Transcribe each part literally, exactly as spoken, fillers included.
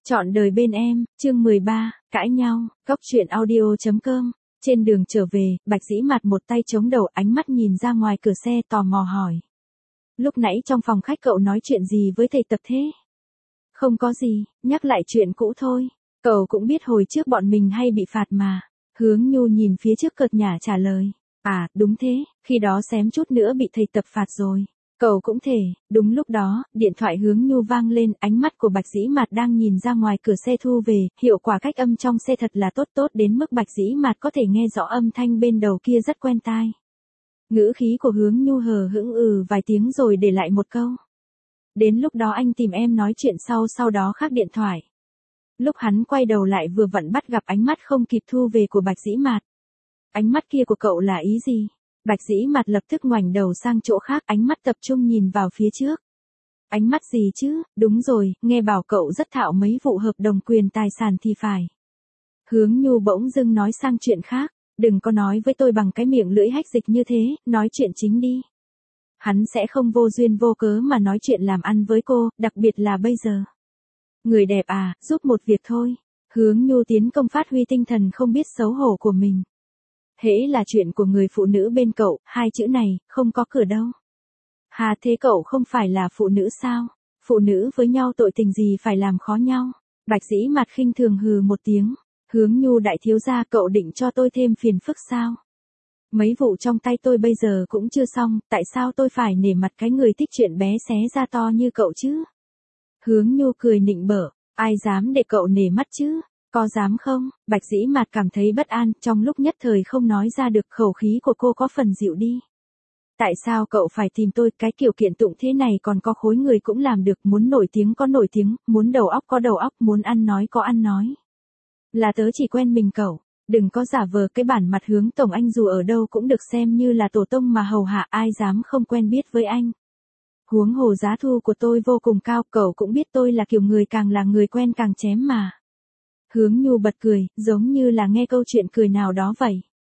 Chọn đời bên em, chương mười ba, cãi nhau, góc truyện audio chấm com. Trên đường trở về, Bạch Dĩ Mạt một tay chống đầu, ánh mắt nhìn ra ngoài cửa xe tò mò hỏi. Lúc nãy trong phòng khách cậu nói chuyện gì với thầy Tập thế? Không có gì, nhắc lại chuyện cũ thôi. Cậu cũng biết hồi trước bọn mình hay bị phạt mà. Hướng Nhu nhìn phía trước cợt nhả trả lời. À, đúng thế, khi đó xém chút nữa bị thầy Tập phạt rồi. Cậu cũng thể, đúng lúc đó, điện thoại Hướng Nhu vang lên, ánh mắt của Bạch Dĩ Mạt đang nhìn ra ngoài cửa xe thu về, hiệu quả cách âm trong xe thật là tốt tốt đến mức Bạch Dĩ Mạt có thể nghe rõ âm thanh bên đầu kia rất quen tai. Ngữ khí của Hướng Nhu hờ hững ừ vài tiếng rồi để lại một câu. Đến lúc đó anh tìm em nói chuyện sau sau đó khắc điện thoại. Lúc hắn quay đầu lại vừa vặn bắt gặp ánh mắt không kịp thu về của Bạch Dĩ Mạt. Ánh mắt kia của cậu là ý gì? Bạch Dĩ Mạt lập tức ngoảnh đầu sang chỗ khác, ánh mắt tập trung nhìn vào phía trước. Ánh mắt gì chứ, đúng rồi, nghe bảo cậu rất thạo mấy vụ hợp đồng quyền tài sản thì phải. Hướng Nhu bỗng dưng nói sang chuyện khác, đừng có nói với tôi bằng cái miệng lưỡi hách dịch như thế, nói chuyện chính đi. Hắn sẽ không vô duyên vô cớ mà nói chuyện làm ăn với cô, đặc biệt là bây giờ. Người đẹp à, giúp một việc thôi. Hướng Nhu tiến công phát huy tinh thần không biết xấu hổ của mình. Hễ là chuyện của người phụ nữ bên cậu, hai chữ này, không có cửa đâu. Hà thế cậu không phải là phụ nữ sao? Phụ nữ với nhau tội tình gì phải làm khó nhau? Bạch Dĩ Mạt khinh thường hừ một tiếng. Hướng Nhu đại thiếu gia, cậu định cho tôi thêm phiền phức sao? Mấy vụ trong tay tôi bây giờ cũng chưa xong, tại sao tôi phải nể mặt cái người thích chuyện bé xé ra to như cậu chứ? Hướng Nhu cười nịnh bợ, ai dám để cậu nể mắt chứ? Có dám không? Bạch Dĩ Mạt cảm thấy bất an, trong lúc nhất thời không nói ra được, khẩu khí của cô có phần dịu đi. Tại sao cậu phải tìm tôi, cái kiểu kiện tụng thế này còn có khối người cũng làm được, muốn nổi tiếng có nổi tiếng, muốn đầu óc có đầu óc, muốn ăn nói có ăn nói. Là tớ chỉ quen mình cậu, đừng có giả vờ cái bản mặt Hướng tổng anh dù ở đâu cũng được xem như là tổ tông mà hầu hạ, ai dám không quen biết với anh. Huống hồ giá thu của tôi vô cùng cao, cậu cũng biết tôi là kiểu người càng là người quen càng chém mà. Hướng Nhu bật cười, giống như là nghe câu chuyện cười nào đó vậy.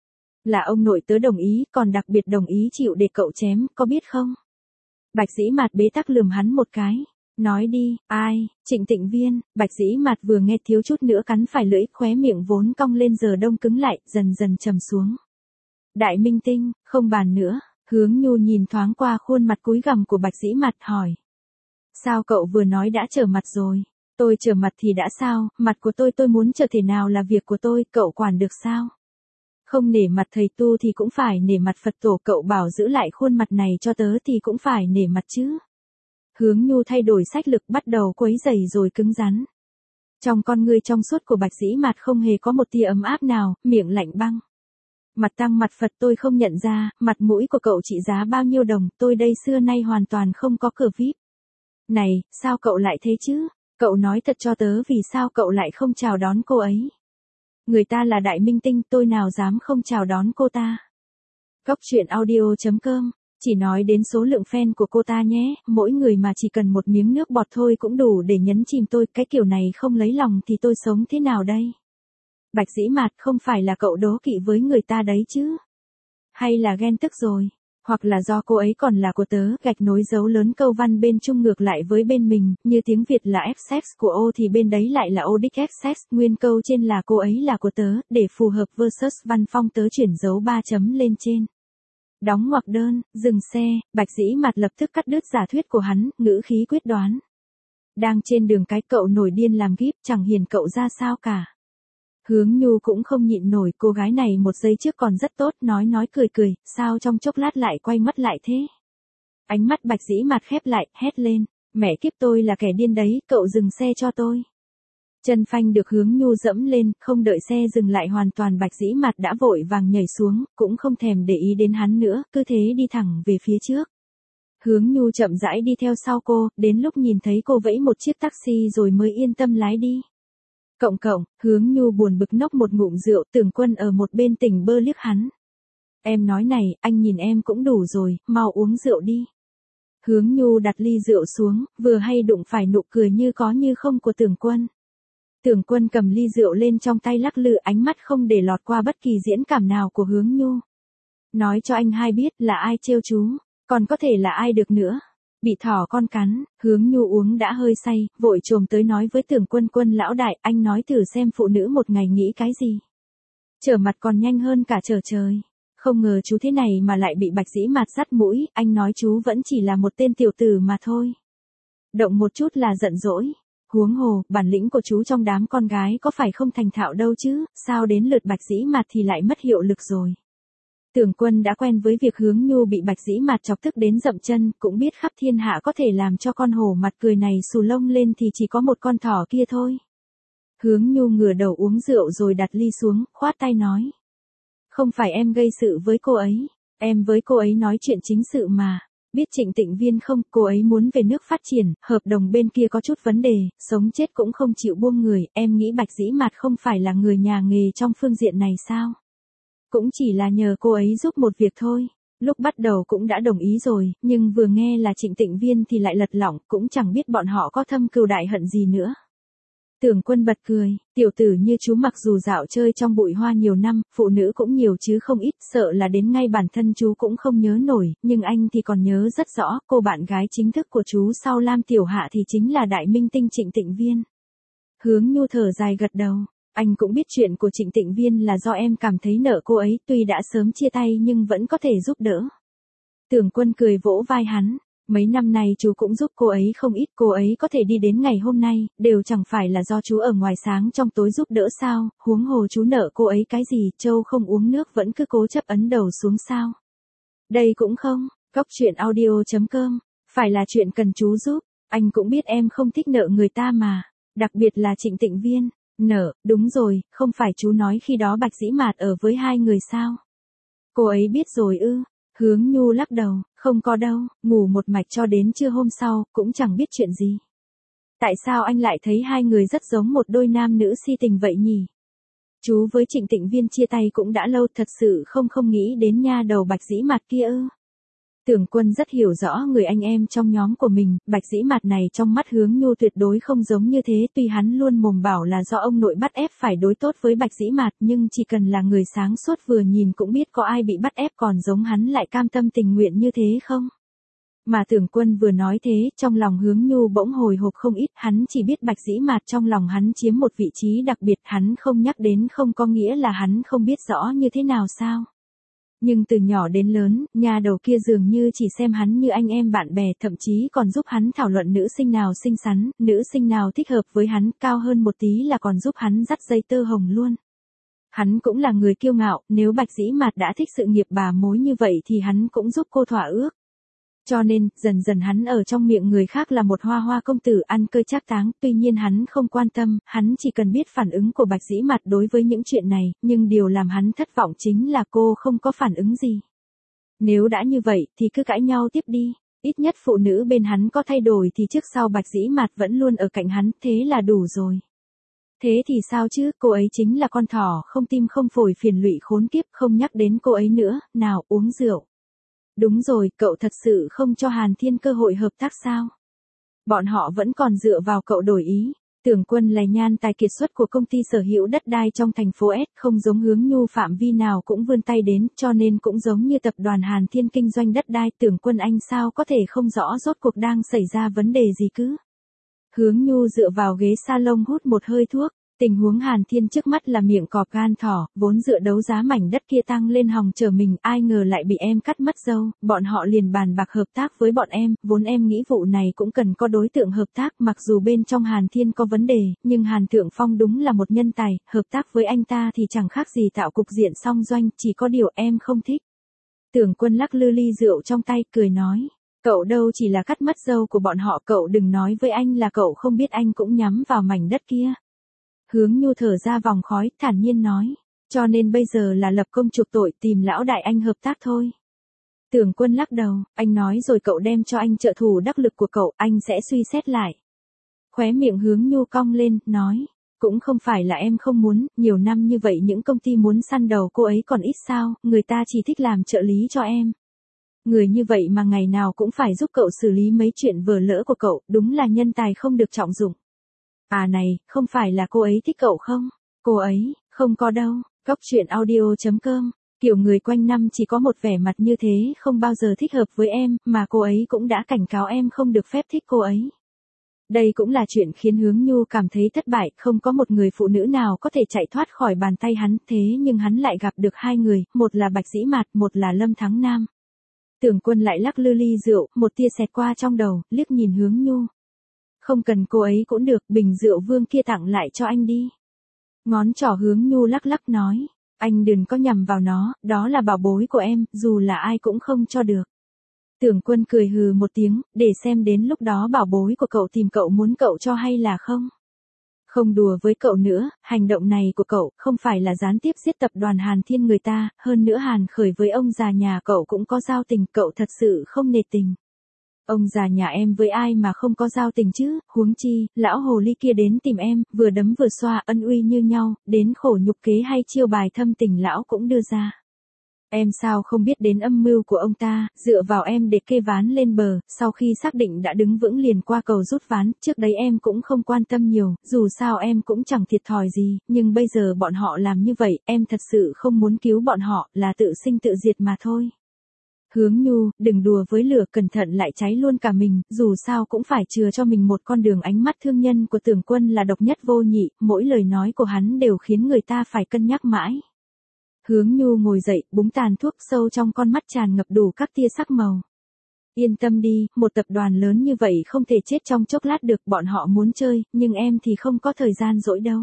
Là ông nội tớ đồng ý, còn đặc biệt đồng ý chịu để cậu chém, có biết không? Bạch Dĩ Mạt bế tắc lườm hắn một cái. Nói đi, ai? Trịnh Tịnh Viên. Bạch Dĩ Mạt vừa nghe thiếu chút nữa cắn phải lưỡi, khóe miệng vốn cong lên giờ đông cứng lại, dần dần trầm xuống. Đại minh tinh, không bàn nữa. Hướng Nhu nhìn thoáng qua khuôn mặt cúi gằm của Bạch Dĩ Mạt hỏi. Sao cậu vừa nói đã trở mặt rồi? Tôi trở mặt thì đã sao, mặt của tôi tôi muốn trở thể nào là việc của tôi, cậu quản được sao? Không nể mặt thầy tu thì cũng phải nể mặt Phật tổ, cậu bảo giữ lại khuôn mặt này cho tớ thì cũng phải nể mặt chứ. Hướng Nhu thay đổi sách lực, bắt đầu quấy rầy rồi cứng rắn. Trong con ngươi trong suốt của Bạch Dĩ Mạt không hề có một tia ấm áp nào, miệng lạnh băng. Mặt tăng mặt Phật tôi không nhận ra, mặt mũi của cậu trị giá bao nhiêu đồng, tôi đây xưa nay hoàn toàn không có cửa víp. Này, sao cậu lại thế chứ? Cậu nói thật cho tớ vì sao cậu lại không chào đón cô ấy. Người ta là đại minh tinh, tôi nào dám không chào đón cô ta. Góc truyện audio chấm com, chỉ nói đến số lượng fan của cô ta nhé, mỗi người mà chỉ cần một miếng nước bọt thôi cũng đủ để nhấn chìm tôi, cái kiểu này không lấy lòng thì tôi sống thế nào đây? Bạch Dĩ Mạt, không phải là cậu đố kỵ với người ta đấy chứ? Hay là ghen tức rồi? Hoặc là do cô ấy còn là của tớ, gạch nối dấu lớn câu văn bên trung ngược lại với bên mình, như tiếng Việt là F-sex của O thì bên đấy lại là O đích F-sex, nguyên câu trên là cô ấy là của tớ, để phù hợp versus văn phong tớ chuyển dấu ba chấm lên trên. Đóng ngoặc đơn, dừng xe, Bạch Dĩ Mạt lập tức cắt đứt giả thuyết của hắn, ngữ khí quyết đoán. Đang trên đường cái cậu nổi điên làm kíp, chẳng hiền cậu ra sao cả. Hướng Nhu cũng không nhịn nổi, cô gái này một giây trước còn rất tốt, nói nói cười cười, sao trong chốc lát lại quay mất lại thế? Ánh mắt Bạch Dĩ Mạt khép lại, hét lên, mẹ kiếp tôi là kẻ điên đấy, cậu dừng xe cho tôi. Chân phanh được Hướng Nhu dẫm lên, không đợi xe dừng lại hoàn toàn Bạch Dĩ Mạt đã vội vàng nhảy xuống, cũng không thèm để ý đến hắn nữa, cứ thế đi thẳng về phía trước. Hướng Nhu chậm rãi đi theo sau cô, đến lúc nhìn thấy cô vẫy một chiếc taxi rồi mới yên tâm lái đi. Cộng cộng, Hướng Nhu buồn bực nốc một ngụm rượu, Tưởng Quân ở một bên tỉnh bơ liếc hắn. Em nói này, anh nhìn em cũng đủ rồi, mau uống rượu đi. Hướng Nhu đặt ly rượu xuống, vừa hay đụng phải nụ cười như có như không của Tưởng Quân. Tưởng Quân cầm ly rượu lên trong tay lắc lư, ánh mắt không để lọt qua bất kỳ diễn cảm nào của Hướng Nhu. Nói cho anh hai biết là ai trêu chú, còn có thể là ai được nữa. Bị thỏ con cắn, Hướng Nhu uống đã hơi say, vội trồm tới nói với Tưởng Quân Quân lão đại, anh nói thử xem phụ nữ một ngày nghĩ cái gì. Trở mặt còn nhanh hơn cả trở trời. Không ngờ chú thế này mà lại bị Bạch Dĩ Mạt dắt mũi, anh nói chú vẫn chỉ là một tên tiểu tử mà thôi. Động một chút là giận dỗi. Huống hồ, bản lĩnh của chú trong đám con gái có phải không thành thạo đâu chứ, sao đến lượt Bạch Dĩ Mạt thì lại mất hiệu lực rồi. Tưởng Quân đã quen với việc Hướng Nhu bị Bạch Dĩ Mạt chọc tức đến dậm chân, cũng biết khắp thiên hạ có thể làm cho con hổ mặt cười này xù lông lên thì chỉ có một con thỏ kia thôi. Hướng Nhu ngửa đầu uống rượu rồi đặt ly xuống, khoát tay nói. Không phải em gây sự với cô ấy, em với cô ấy nói chuyện chính sự mà. Biết Trịnh Tịnh Viên không, cô ấy muốn về nước phát triển, hợp đồng bên kia có chút vấn đề, sống chết cũng không chịu buông người, em nghĩ Bạch Dĩ Mạt không phải là người nhà nghề trong phương diện này sao? Cũng chỉ là nhờ cô ấy giúp một việc thôi. Lúc bắt đầu cũng đã đồng ý rồi, nhưng vừa nghe là Trịnh Tịnh Viên thì lại lật lỏng, cũng chẳng biết bọn họ có thâm cừu đại hận gì nữa. Tưởng Quân bật cười, tiểu tử như chú mặc dù dạo chơi trong bụi hoa nhiều năm, phụ nữ cũng nhiều chứ không ít, sợ là đến ngay bản thân chú cũng không nhớ nổi, nhưng anh thì còn nhớ rất rõ, cô bạn gái chính thức của chú sau Lam Tiểu Hạ thì chính là đại minh tinh Trịnh Tịnh Viên. Hướng Nhu thở dài gật đầu, anh cũng biết chuyện của Trịnh Tịnh Viên là do em cảm thấy nợ cô ấy, tuy đã sớm chia tay nhưng vẫn có thể giúp đỡ. Tưởng Quân cười vỗ vai hắn. Mấy năm nay chú cũng giúp cô ấy không ít, cô ấy có thể đi đến ngày hôm nay, đều chẳng phải là do chú ở ngoài sáng trong tối giúp đỡ sao, huống hồ chú nợ cô ấy cái gì, Châu không uống nước vẫn cứ cố chấp ấn đầu xuống sao. Đây cũng không, Cóc Truyện Audio chấm com, phải là chuyện cần chú giúp, anh cũng biết em không thích nợ người ta mà, đặc biệt là Trịnh Tịnh Viên, nợ, đúng rồi, không phải chú nói khi đó Bạch Dĩ Mạt ở với hai người sao. Cô ấy biết rồi ư. Hướng Nhu lắc đầu, không có đâu, ngủ một mạch cho đến trưa hôm sau, cũng chẳng biết chuyện gì. Tại sao anh lại thấy hai người rất giống một đôi nam nữ si tình vậy nhỉ? Chú với Trịnh Tịnh Viên chia tay cũng đã lâu, thật sự không không nghĩ đến nha đầu Bạch Dĩ Mạt kia ư. Tưởng Quân rất hiểu rõ người anh em trong nhóm của mình, Bạch Dĩ Mạt này trong mắt Hướng Nhu tuyệt đối không giống như thế, tuy hắn luôn mồm bảo là do ông nội bắt ép phải đối tốt với Bạch Dĩ Mạt, nhưng chỉ cần là người sáng suốt vừa nhìn cũng biết có ai bị bắt ép còn giống hắn lại cam tâm tình nguyện như thế không? Mà Tưởng Quân vừa nói thế, trong lòng Hướng Nhu bỗng hồi hộp không ít, hắn chỉ biết Bạch Dĩ Mạt trong lòng hắn chiếm một vị trí đặc biệt, hắn không nhắc đến không có nghĩa là hắn không biết rõ như thế nào sao? Nhưng từ nhỏ đến lớn, nhà đầu kia dường như chỉ xem hắn như anh em bạn bè, thậm chí còn giúp hắn thảo luận nữ sinh nào xinh xắn, nữ sinh nào thích hợp với hắn, cao hơn một tí là còn giúp hắn dắt dây tơ hồng luôn. Hắn cũng là người kiêu ngạo, nếu Bạch Dĩ Mạt đã thích sự nghiệp bà mối như vậy thì hắn cũng giúp cô thỏa ước. Cho nên, dần dần hắn ở trong miệng người khác là một hoa hoa công tử ăn cơi trác táng, tuy nhiên hắn không quan tâm, hắn chỉ cần biết phản ứng của Bạch Dĩ Mạt đối với những chuyện này, nhưng điều làm hắn thất vọng chính là cô không có phản ứng gì. Nếu đã như vậy, thì cứ cãi nhau tiếp đi, ít nhất phụ nữ bên hắn có thay đổi thì trước sau Bạch Dĩ Mạt vẫn luôn ở cạnh hắn, thế là đủ rồi. Thế thì sao chứ, cô ấy chính là con thỏ, không tim không phổi phiền lụy khốn kiếp, không nhắc đến cô ấy nữa, nào uống rượu. Đúng rồi, cậu thật sự không cho Hàn Thiên cơ hội hợp tác sao? Bọn họ vẫn còn dựa vào cậu đổi ý. Tưởng Quân là nhan tài kiệt xuất của công ty sở hữu đất đai trong thành phố S, không giống Hướng Nhu phạm vi nào cũng vươn tay đến, cho nên cũng giống như tập đoàn Hàn Thiên kinh doanh đất đai. Tưởng Quân anh sao có thể không rõ rốt cuộc đang xảy ra vấn đề gì cứ. Hướng Nhu dựa vào ghế salon hút một hơi thuốc. Tình huống Hàn Thiên trước mắt là miệng cọp gan thỏ, vốn dựa đấu giá mảnh đất kia tăng lên hòng chờ mình, ai ngờ lại bị em cắt mất dâu, bọn họ liền bàn bạc hợp tác với bọn em, vốn em nghĩ vụ này cũng cần có đối tượng hợp tác, mặc dù bên trong Hàn Thiên có vấn đề, nhưng Hàn Thượng Phong đúng là một nhân tài, hợp tác với anh ta thì chẳng khác gì tạo cục diện song doanh, chỉ có điều em không thích. Tưởng Quân lắc lư ly rượu trong tay, cười nói, cậu đâu chỉ là cắt mất dâu của bọn họ, cậu đừng nói với anh là cậu không biết anh cũng nhắm vào mảnh đất kia. Hướng Nhu thở ra vòng khói, thản nhiên nói, cho nên bây giờ là lập công chuộc tội, tìm lão đại anh hợp tác thôi. Tưởng Quân lắc đầu, anh nói rồi cậu đem cho anh trợ thủ đắc lực của cậu, anh sẽ suy xét lại. Khóe miệng Hướng Nhu cong lên, nói, cũng không phải là em không muốn, nhiều năm như vậy những công ty muốn săn đầu cô ấy còn ít sao, người ta chỉ thích làm trợ lý cho em. Người như vậy mà ngày nào cũng phải giúp cậu xử lý mấy chuyện vờ lỡ của cậu, đúng là nhân tài không được trọng dụng. À này, không phải là cô ấy thích cậu không? Cô ấy, không có đâu. Cóc Truyện Audio chấm com Kiểu người quanh năm chỉ có một vẻ mặt như thế không bao giờ thích hợp với em, mà cô ấy cũng đã cảnh cáo em không được phép thích cô ấy. Đây cũng là chuyện khiến Hướng Nhu cảm thấy thất bại, không có một người phụ nữ nào có thể chạy thoát khỏi bàn tay hắn, thế nhưng hắn lại gặp được hai người, một là Bạch Dĩ Mạt, một là Lâm Thắng Nam. Tưởng Quân lại lắc lư ly rượu, một tia xẹt qua trong đầu, liếc nhìn Hướng Nhu. Không cần cô ấy cũng được, bình rượu Vương kia tặng lại cho anh đi. Ngón trỏ Hướng Nhu lắc lắc nói, anh đừng có nhầm vào nó, đó là bảo bối của em, dù là ai cũng không cho được. Tưởng Quân cười hừ một tiếng, để xem đến lúc đó bảo bối của cậu tìm cậu muốn cậu cho hay là không. Không đùa với cậu nữa, hành động này của cậu không phải là gián tiếp giết tập đoàn Hàn Thiên người ta, hơn nữa Hàn Khởi với ông già nhà cậu cũng có giao tình, cậu thật sự không nể tình. Ông già nhà em với ai mà không có giao tình chứ, huống chi, lão hồ ly kia đến tìm em, vừa đấm vừa xoa ân uy như nhau, đến khổ nhục kế hay chiêu bài thâm tình lão cũng đưa ra. Em sao không biết đến âm mưu của ông ta, dựa vào em để kê ván lên bờ, sau khi xác định đã đứng vững liền qua cầu rút ván, trước đấy em cũng không quan tâm nhiều, dù sao em cũng chẳng thiệt thòi gì, nhưng bây giờ bọn họ làm như vậy, em thật sự không muốn cứu bọn họ, là tự sinh tự diệt mà thôi. Hướng Nhu, đừng đùa với lửa, cẩn thận lại cháy luôn cả mình, dù sao cũng phải chừa cho mình một con đường. Ánh mắt thương nhân của Tưởng Quân là độc nhất vô nhị, mỗi lời nói của hắn đều khiến người ta phải cân nhắc mãi. Hướng Nhu ngồi dậy, búng tàn thuốc, sâu trong con mắt tràn ngập đủ các tia sắc màu. Yên tâm đi, một tập đoàn lớn như vậy không thể chết trong chốc lát được, bọn họ muốn chơi, nhưng em thì không có thời gian rỗi đâu.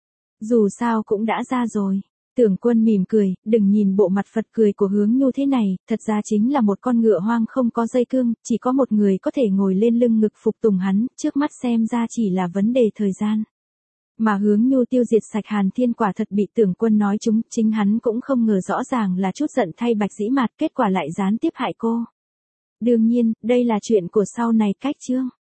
Dù sao cũng đã ra rồi. Tưởng Quân mỉm cười, đừng nhìn bộ mặt phật cười của Hướng Nhu thế này, thật ra chính là một con ngựa hoang không có dây cương, chỉ có một người có thể ngồi lên lưng ngực phục tùng hắn, trước mắt xem ra chỉ là vấn đề thời gian. Mà Hướng Nhu tiêu diệt sạch Hàn Thiên quả thật bị Tưởng Quân nói trúng, chính hắn cũng không ngờ rõ ràng là chút giận thay Bạch Dĩ Mạt, kết quả lại gián tiếp hại cô. Đương nhiên, đây là chuyện của sau này cách chương.